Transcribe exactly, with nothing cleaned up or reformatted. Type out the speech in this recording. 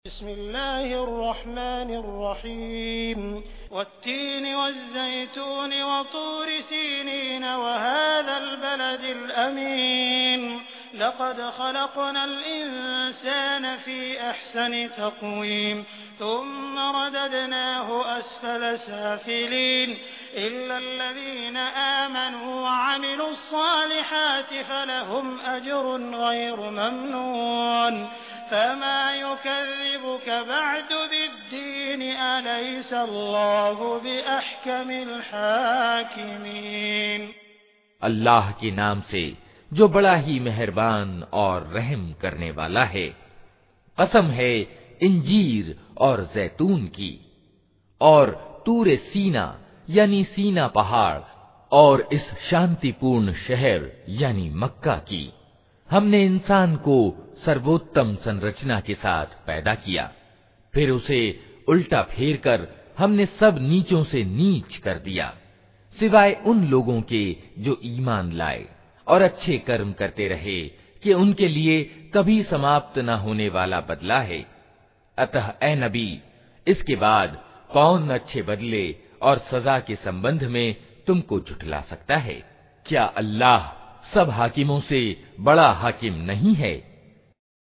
बिस्मिल्लाहिर्रहमानिर्रहीम वत्तीनि वज़्ज़ैतूनि वतूरि सीनीन वहाज़ल बलदिल अमीन लक़द ख़लक़नल इंसान फ़ी अहसनि तक़वीम थुम्म रददनाहु अस्फ़ल साफ़िलीन इल्लल्लज़ीन आमनू वअमिलुस्सालिहाति फ़लहुम अज्रुन ग़ैरु ममनून फमा युकज़्ज़िबुक बअद बिद्दीन अलैसल्लाहु बिअहकमिल हाकिमीन। अल्लाह के नाम से जो बड़ा ही मेहरबान और रहम करने वाला है। कसम है इंजीर और जैतून की और तूरे सीना यानी सीना पहाड़ और इस शांतिपूर्ण शहर यानी मक्का की। हमने इंसान को सर्वोत्तम संरचना के साथ पैदा किया, फिर उसे उल्टा फेरकर हमने सब नीचों से नीच कर दिया, सिवाय उन लोगों के जो ईमान लाए और अच्छे कर्म करते रहे कि उनके लिए कभी समाप्त न होने वाला बदला है। अतः ए नबी, इसके बाद कौन अच्छे बदले और सजा के संबंध में तुमको झुठला सकता है? क्या अल्लाह सब हाकिमों से बड़ा हाकिम नहीं है?